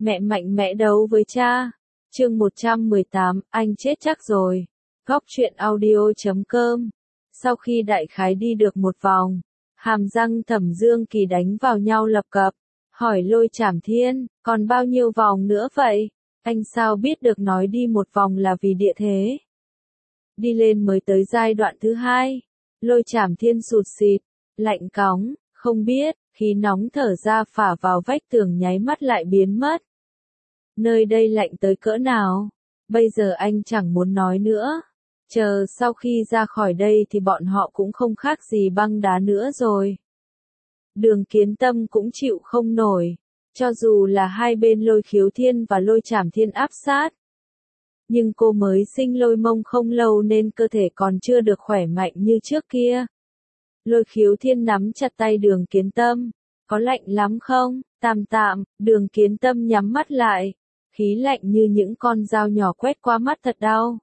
Mẹ mạnh mẽ đấu với cha. Chương 118, anh chết chắc rồi. Góc truyện audio.com. Sau khi đại khái đi được một vòng, hàm răng Thẩm Dương Kỳ đánh vào nhau lập cập, hỏi Lôi Chảm Thiên, còn bao nhiêu vòng nữa vậy? Anh sao biết được nói đi một vòng là vì địa thế? Đi lên mới tới giai đoạn thứ hai. Lôi Chảm Thiên sụt sịt, lạnh cóng, không biết, khí nóng thở ra phả vào vách tường nháy mắt lại biến mất. Nơi đây lạnh tới cỡ nào? Bây giờ anh chẳng muốn nói nữa. Chờ sau khi ra khỏi đây thì bọn họ cũng không khác gì băng đá nữa rồi. Đường Kiến Tâm cũng chịu không nổi. Cho dù là hai bên Lôi Khiếu Thiên và Lôi Chảm Thiên áp sát. Nhưng cô mới sinh Lôi Mông không lâu nên cơ thể còn chưa được khỏe mạnh như trước kia. Lôi Khiếu Thiên nắm chặt tay Đường Kiến Tâm. Có lạnh lắm không? Tạm tạm, Đường Kiến Tâm nhắm mắt lại. Khí lạnh như những con dao nhỏ quét qua mắt thật đau.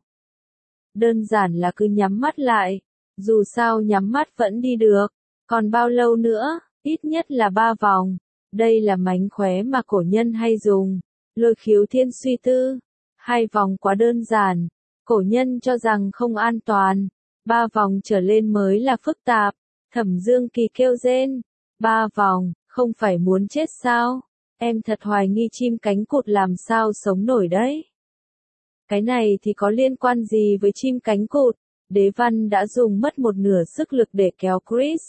Đơn giản là cứ nhắm mắt lại. Dù sao nhắm mắt vẫn đi được. Còn bao lâu nữa? Ít nhất là 3 vòng. Đây là mánh khóe mà cổ nhân hay dùng. Lôi Khiếu Thiên suy tư. 2 vòng quá đơn giản. Cổ nhân cho rằng không an toàn. 3 vòng trở lên mới là phức tạp. Thẩm Dương Kỳ kêu rên. 3 vòng, không phải muốn chết sao? Em thật hoài nghi chim cánh cụt làm sao sống nổi đấy. Cái này thì có liên quan gì với chim cánh cụt? Đế Văn đã dùng mất một nửa sức lực để kéo Chris.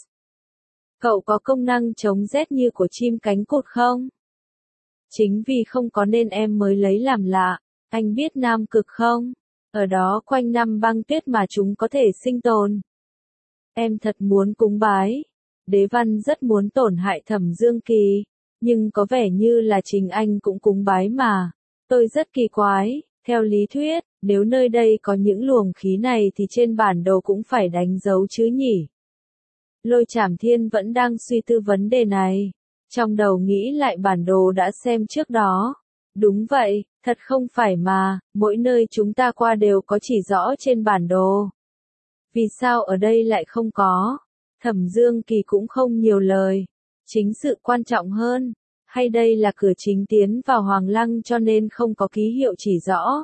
Cậu có công năng chống rét như của chim cánh cụt không? Chính vì không có nên em mới lấy làm lạ. Anh biết Nam Cực không? Ở đó quanh năm băng tuyết mà chúng có thể sinh tồn. Em thật muốn cúng bái. Đế Văn rất muốn tổn hại Thẩm Dương Kỳ. Nhưng có vẻ như là Trình Anh cũng cúng bái mà. Tôi rất kỳ quái. Theo lý thuyết, nếu nơi đây có những luồng khí này thì trên bản đồ cũng phải đánh dấu chứ nhỉ? Lôi Chảm Thiên vẫn đang suy tư vấn đề này. Trong đầu nghĩ lại bản đồ đã xem trước đó. Đúng vậy, thật không phải mà, mỗi nơi chúng ta qua đều có chỉ rõ trên bản đồ. Vì sao ở đây lại không có? Thẩm Dương Kỳ cũng không nhiều lời. Chính sự quan trọng hơn. Hay đây là cửa chính tiến vào Hoàng Lăng cho nên không có ký hiệu chỉ rõ?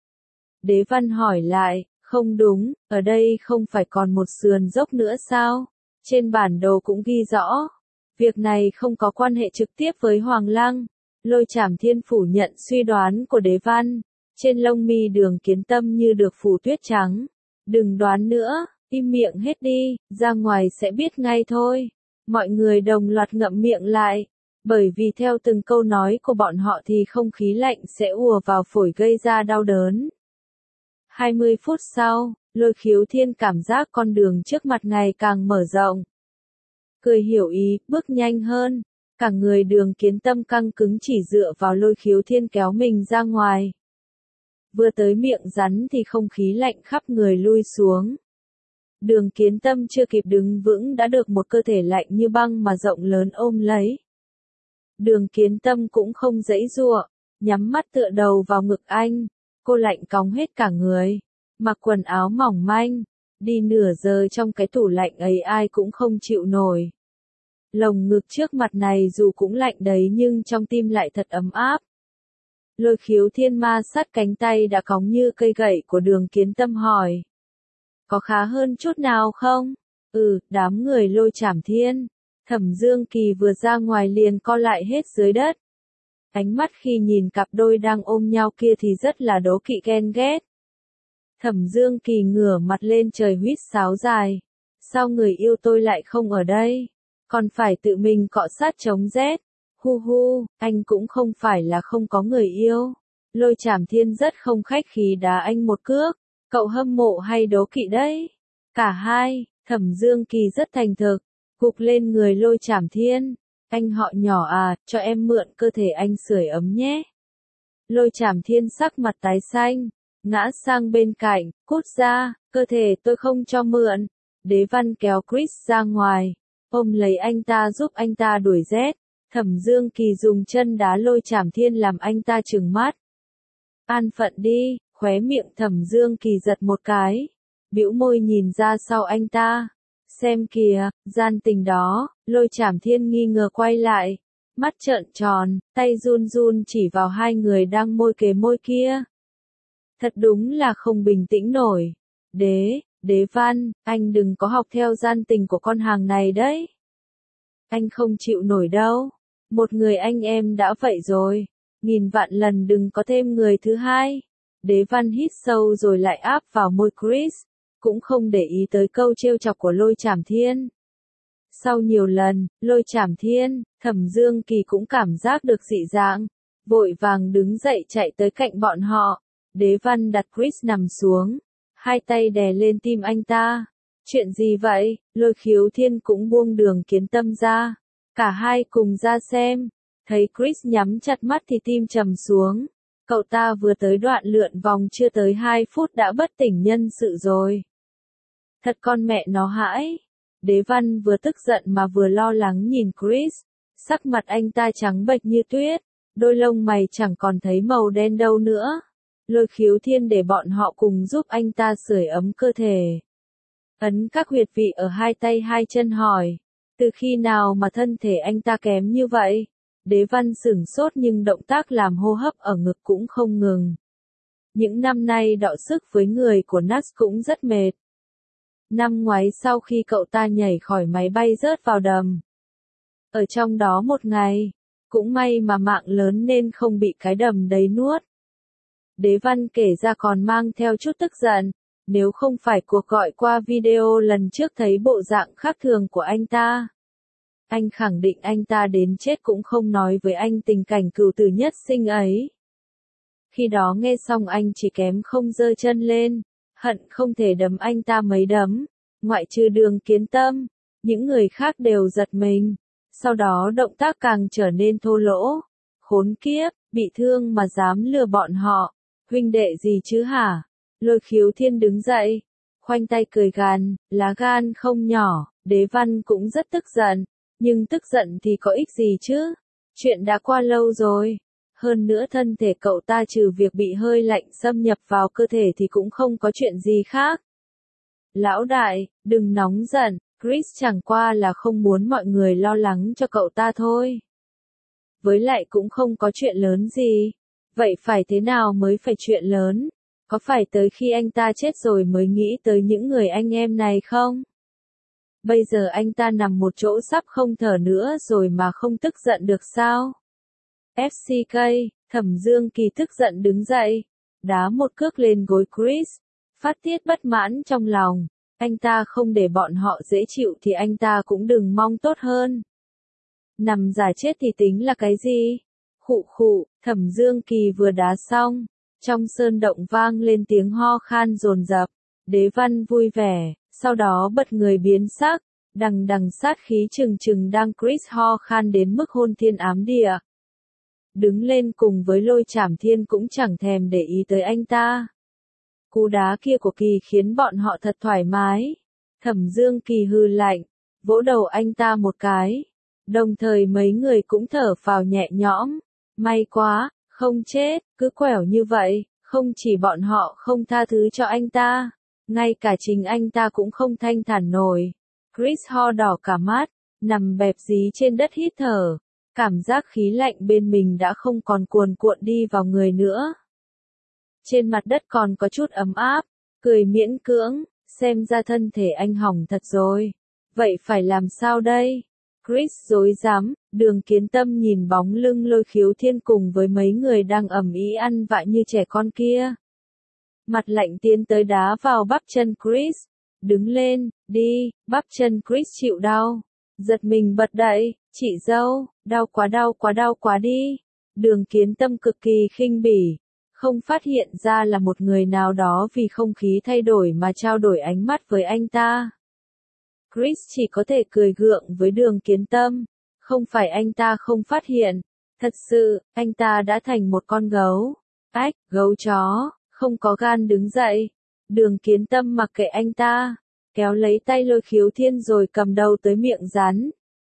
Đế Văn hỏi lại, không đúng, ở đây không phải còn một sườn dốc nữa sao? Trên bản đồ cũng ghi rõ. Việc này không có quan hệ trực tiếp với Hoàng Lăng. Lôi Chảm Thiên phủ nhận suy đoán của Đế Văn. Trên lông mi Đường Kiến Tâm như được phủ tuyết trắng. Đừng đoán nữa, im miệng hết đi, ra ngoài sẽ biết ngay thôi. Mọi người đồng loạt ngậm miệng lại. Bởi vì theo từng câu nói của bọn họ thì không khí lạnh sẽ ùa vào phổi gây ra đau đớn. 20 phút sau, Lôi Khiếu Thiên cảm giác con đường trước mặt ngày càng mở rộng. Cười hiểu ý, bước nhanh hơn. Cả người Đường Kiến Tâm căng cứng chỉ dựa vào Lôi Khiếu Thiên kéo mình ra ngoài. Vừa tới miệng rắn thì không khí lạnh khắp người lui xuống. Đường Kiến Tâm chưa kịp đứng vững đã được một cơ thể lạnh như băng mà rộng lớn ôm lấy. Đường Kiến Tâm cũng không giãy giụa, nhắm mắt tựa đầu vào ngực anh. Cô lạnh cóng hết cả người, mặc quần áo mỏng manh, đi nửa giờ trong cái tủ lạnh ấy ai cũng không chịu nổi. Lồng ngực trước mặt này dù cũng lạnh đấy nhưng trong tim lại thật ấm áp. Lôi Khiếu Thiên ma sát cánh tay đã cóng như cây gậy của Đường Kiến Tâm hỏi. Có khá hơn chút nào không? Đám người Lôi Chảm Thiên. Thẩm Dương Kỳ vừa ra ngoài liền co lại hết dưới đất. Ánh mắt khi nhìn cặp đôi đang ôm nhau kia thì rất là đố kỵ ghen ghét. Thẩm Dương Kỳ ngửa mặt lên trời huýt sáo dài. Sao người yêu tôi lại không ở đây? Còn phải tự mình cọ sát chống rét. Hu hu, anh cũng không phải là không có người yêu. Lôi Chảm Thiên rất không khách khí đá anh một cước. Cậu hâm mộ hay đố kỵ đấy? Cả hai, Thẩm Dương Kỳ rất thành thực. Gục lên người Lôi Chảm Thiên. Anh họ nhỏ à, cho em mượn cơ thể anh sưởi ấm nhé. Lôi Chảm Thiên sắc mặt tái xanh, ngã sang bên cạnh, cút ra, cơ thể tôi không cho mượn. Đế Văn kéo Chris ra ngoài, ôm lấy anh ta giúp anh ta đuổi rét. Thẩm Dương Kỳ dùng chân đá Lôi Chảm Thiên làm anh ta trừng mắt. An phận đi, khóe miệng Thẩm Dương Kỳ giật một cái, bĩu môi nhìn ra sau anh ta. Xem kìa, gian tình đó. Lôi Chảm Thiên nghi ngờ quay lại. mắt trợn tròn, tay run run chỉ vào hai người đang môi kề môi kia. Thật đúng là không bình tĩnh nổi. Đế Văn, anh đừng có học theo gian tình của con hàng này đấy. Anh không chịu nổi đâu. Một người anh em đã vậy rồi. Nghìn vạn lần đừng có thêm người thứ hai. Đế Văn hít sâu rồi lại áp vào môi Chris, cũng không để ý tới câu trêu chọc của Lôi Chảm Thiên. Sau nhiều lần, Lôi Chảm Thiên, Thẩm Dương Kỳ cũng cảm giác được dị dạng, vội vàng đứng dậy chạy tới cạnh bọn họ. Đế Văn đặt Chris nằm xuống, hai tay đè lên tim anh ta. Chuyện gì vậy? Lôi Khiếu Thiên cũng buông Đường Kiến Tâm ra. Cả hai cùng ra xem. Thấy Chris nhắm chặt mắt thì tim trầm xuống. Cậu ta vừa tới đoạn lượn vòng chưa tới 2 phút đã bất tỉnh nhân sự rồi. Thật con mẹ nó hãi. Đế Văn vừa tức giận mà vừa lo lắng nhìn Chris. Sắc mặt anh ta trắng bệch như tuyết. Đôi lông mày chẳng còn thấy màu đen đâu nữa. Lôi Khiếu Thiên để bọn họ cùng giúp anh ta sưởi ấm cơ thể. Ấn các huyệt vị ở hai tay hai chân hỏi. Từ khi nào mà thân thể anh ta kém như vậy? Đế Văn sửng sốt nhưng động tác làm hô hấp ở ngực cũng không ngừng. Những năm nay đọ sức với người của Nax cũng rất mệt. Năm ngoái sau khi cậu ta nhảy khỏi máy bay rớt vào đầm. Ở trong đó một ngày, cũng may mà mạng lớn nên không bị cái đầm đấy nuốt. Đế Văn kể ra còn mang theo chút tức giận, nếu không phải cuộc gọi qua video lần trước thấy bộ dạng khác thường của anh ta. Anh khẳng định anh ta đến chết cũng không nói với anh tình cảnh cừu tử nhất sinh ấy. Khi đó nghe xong anh chỉ kém không giơ chân lên, hận không thể đấm anh ta mấy đấm, ngoại trừ Đường Kiến Tâm, những người khác đều giật mình, sau đó động tác càng trở nên thô lỗ. Khốn kiếp, bị thương mà dám lừa bọn họ, huynh đệ gì chứ hả? Lôi Khiếu Thiên đứng dậy, khoanh tay cười gằn, lá gan không nhỏ. Đế Văn cũng rất tức giận. Nhưng tức giận thì có ích gì chứ? Chuyện đã qua lâu rồi. Hơn nữa thân thể cậu ta trừ việc bị hơi lạnh xâm nhập vào cơ thể thì cũng không có chuyện gì khác. Lão đại, đừng nóng giận, Chris chẳng qua là không muốn mọi người lo lắng cho cậu ta thôi. Với lại cũng không có chuyện lớn gì. Vậy phải thế nào mới phải chuyện lớn? Có phải tới khi anh ta chết rồi mới nghĩ tới những người anh em này không? Bây giờ anh ta nằm một chỗ sắp không thở nữa rồi mà không tức giận được sao? FCK, Thẩm Dương Kỳ tức giận đứng dậy, đá một cước lên gối Chris, phát tiết bất mãn trong lòng. Anh ta không để bọn họ dễ chịu thì anh ta cũng đừng mong tốt hơn. Nằm giả chết thì tính là cái gì? Khụ khụ, Thẩm Dương Kỳ vừa đá xong, trong sơn động vang lên tiếng ho khan dồn dập. Đế Văn vui vẻ, sau đó bật người biến sắc, đằng đằng sát khí trừng trừng đang Chris ho khan đến mức hôn thiên ám địa. Đứng lên cùng với Lôi Chảm Thiên cũng chẳng thèm để ý tới anh ta. Cú đá kia của Kỳ khiến bọn họ thật thoải mái. Thẩm Dương Kỳ hừ lạnh, vỗ đầu anh ta một cái. Đồng thời mấy người cũng thở phào nhẹ nhõm. May quá, không chết, cứ quẻo như vậy, không chỉ bọn họ không tha thứ cho anh ta, ngay cả chính anh ta cũng không thanh thản nổi. Chris ho đỏ cả mắt, nằm bẹp dí trên đất hít thở. Cảm giác khí lạnh bên mình đã không còn cuồn cuộn đi vào người nữa. Trên mặt đất còn có chút ấm áp, cười miễn cưỡng, xem ra thân thể anh hỏng thật rồi. Vậy phải làm sao đây? Chris rối rắm, Đường Kiến Tâm nhìn bóng lưng Lôi Khiếu Thiên cùng với mấy người đang ầm ĩ ăn vạ như trẻ con kia. Mặt lạnh tiến tới đá vào bắp chân Chris. Đứng lên, đi, bắp chân Chris chịu đau. Giật mình bật dậy, chị dâu, đau quá đi. Đường Kiến Tâm cực kỳ khinh bỉ. Không phát hiện ra là một người nào đó vì không khí thay đổi mà trao đổi ánh mắt với anh ta. Chris chỉ có thể cười gượng với Đường Kiến Tâm. Không phải anh ta không phát hiện. Thật sự, anh ta đã thành một con gấu. Ách, gấu chó, không có gan đứng dậy. Đường Kiến Tâm mặc kệ anh ta, kéo lấy tay Lôi Khiếu Thiên rồi cầm đầu tới miệng rắn.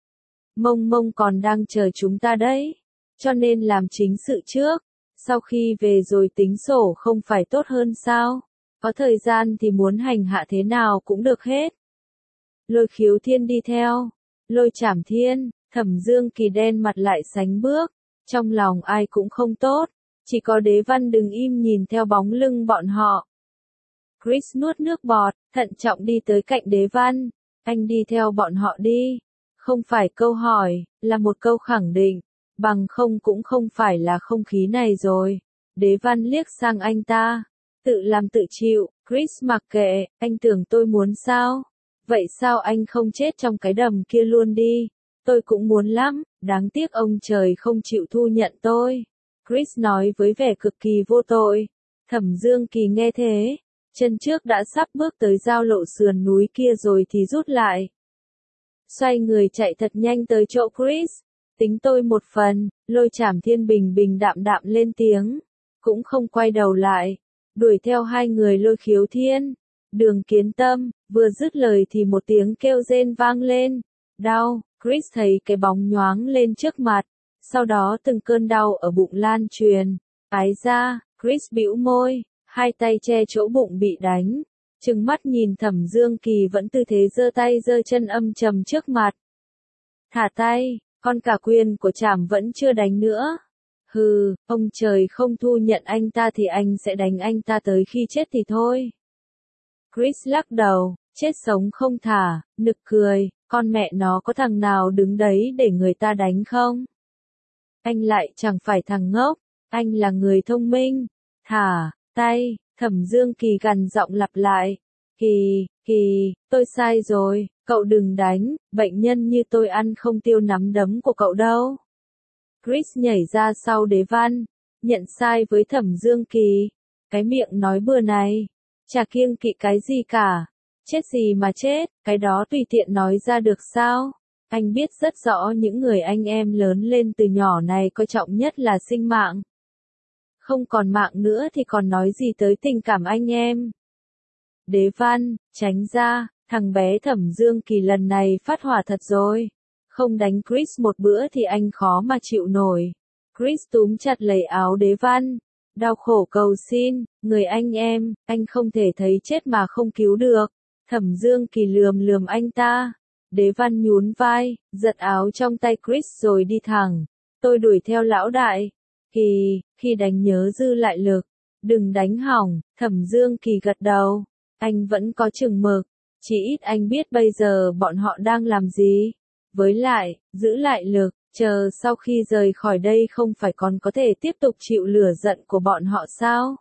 Mông còn đang chờ chúng ta đấy. Cho nên làm chính sự trước. Sau khi về rồi tính sổ không phải tốt hơn sao? Có thời gian thì muốn hành hạ thế nào cũng được hết. Lôi Khiếu Thiên đi theo. Lôi Chảm Thiên, Thẩm Dương Kỳ đen mặt lại sánh bước, trong lòng ai cũng không tốt, chỉ có Đế Văn đứng im nhìn theo bóng lưng bọn họ. Chris nuốt nước bọt, thận trọng đi tới cạnh Đế Văn, anh đi theo bọn họ đi, không phải câu hỏi, là một câu khẳng định, bằng không cũng không phải là không khí này rồi. Đế Văn liếc sang anh ta, tự làm tự chịu, Chris mặc kệ, anh tưởng tôi muốn sao? Vậy sao anh không chết trong cái đầm kia luôn đi? Tôi cũng muốn lắm, đáng tiếc ông trời không chịu thu nhận tôi. Chris nói với vẻ cực kỳ vô tội. Thẩm Dương Kỳ nghe thế, chân trước đã sắp bước tới giao lộ sườn núi kia rồi thì rút lại. Xoay người chạy thật nhanh tới chỗ Chris. Tính tôi một phần, Lôi Chảm Thiên bình bình đạm đạm lên tiếng. Cũng không quay đầu lại. Đuổi theo hai người Lôi Khiếu Thiên. Đường Kiến Tâm, vừa dứt lời thì một tiếng kêu rên vang lên. Đau, Chris thấy cái bóng nhoáng lên trước mặt. Sau đó từng cơn đau ở bụng lan truyền. Ái ra, Chris bĩu môi, hai tay che chỗ bụng bị đánh. Trừng mắt nhìn Thẩm Dương Kỳ vẫn tư thế giơ tay giơ chân âm trầm trước mặt. Thả tay, con cả quyền của Trảm vẫn chưa đánh nữa. Hừ, ông trời không thu nhận anh ta thì anh sẽ đánh anh ta tới khi chết thì thôi. Chris lắc đầu, chết sống không thả, nực cười, con mẹ nó có thằng nào đứng đấy để người ta đánh không? Anh lại chẳng phải thằng ngốc, anh là người thông minh. Thả tay, Thẩm Dương Kỳ gằn giọng lặp lại. Kỳ, tôi sai rồi, cậu đừng đánh, bệnh nhân như tôi ăn không tiêu nắm đấm của cậu đâu. Chris nhảy ra sau Đế Văn, nhận sai với Thẩm Dương Kỳ. Cái miệng nói bừa này, chả kiêng kỵ cái gì cả. Chết gì mà chết, cái đó tùy tiện nói ra được sao? Anh biết rất rõ những người anh em lớn lên từ nhỏ này coi trọng nhất là sinh mạng. Không còn mạng nữa thì còn nói gì tới tình cảm anh em. Đế Văn, tránh ra, thằng bé Thẩm Dương Kỳ lần này phát hỏa thật rồi. Không đánh Chris một bữa thì anh khó mà chịu nổi. Chris túm chặt lấy áo Đế Văn, đau khổ cầu xin, người anh em, anh không thể thấy chết mà không cứu được. Thẩm Dương Kỳ lườm lườm anh ta. Đế Văn nhún vai, giật áo trong tay Chris rồi đi thẳng. Tôi đuổi theo lão đại. Khi đánh nhớ dư lại lực. Đừng đánh hỏng, Thẩm Dương Kỳ gật đầu. Anh vẫn có chừng mực. Chỉ ít anh biết bây giờ bọn họ đang làm gì. Với lại, giữ lại lực, chờ sau khi rời khỏi đây không phải còn có thể tiếp tục chịu lửa giận của bọn họ sao?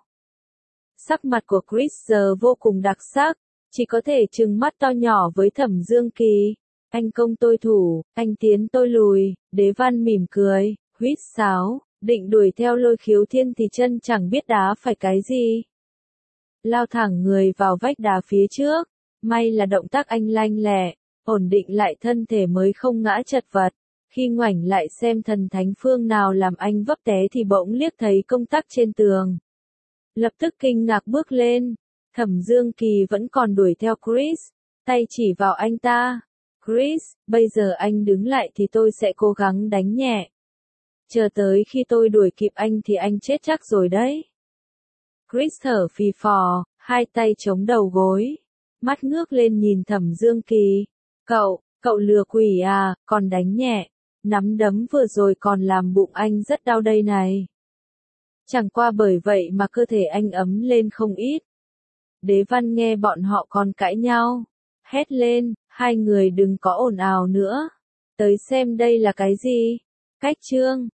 Sắc mặt của Chris giờ vô cùng đặc sắc. Chỉ có thể trừng mắt to nhỏ với Thẩm Dương Kỳ. Anh công tôi thủ, anh tiến tôi lùi. Đế Văn mỉm cười, huýt sáo, định đuổi theo Lôi Khiếu Thiên thì chân chẳng biết đá phải cái gì. Lao thẳng người vào vách đá phía trước. May là động tác anh lanh lẹ, ổn định lại thân thể mới không ngã chật vật. Khi ngoảnh lại xem thần thánh phương nào làm anh vấp té thì bỗng liếc thấy công tắc trên tường. Lập tức kinh ngạc bước lên. Thẩm Dương Kỳ vẫn còn đuổi theo Chris, tay chỉ vào anh ta. Chris, bây giờ anh đứng lại thì tôi sẽ cố gắng đánh nhẹ. Chờ tới khi tôi đuổi kịp anh thì anh chết chắc rồi đấy. Chris thở phì phò, hai tay chống đầu gối, mắt ngước lên nhìn Thẩm Dương Kỳ. Cậu lừa quỷ à, còn đánh nhẹ. Nắm đấm vừa rồi còn làm bụng anh rất đau đây này. Chẳng qua bởi vậy mà cơ thể anh ấm lên không ít. Đế Văn nghe bọn họ còn cãi nhau, hét lên, hai người đừng có ồn ào nữa. Tới xem đây là cái gì? Cách chương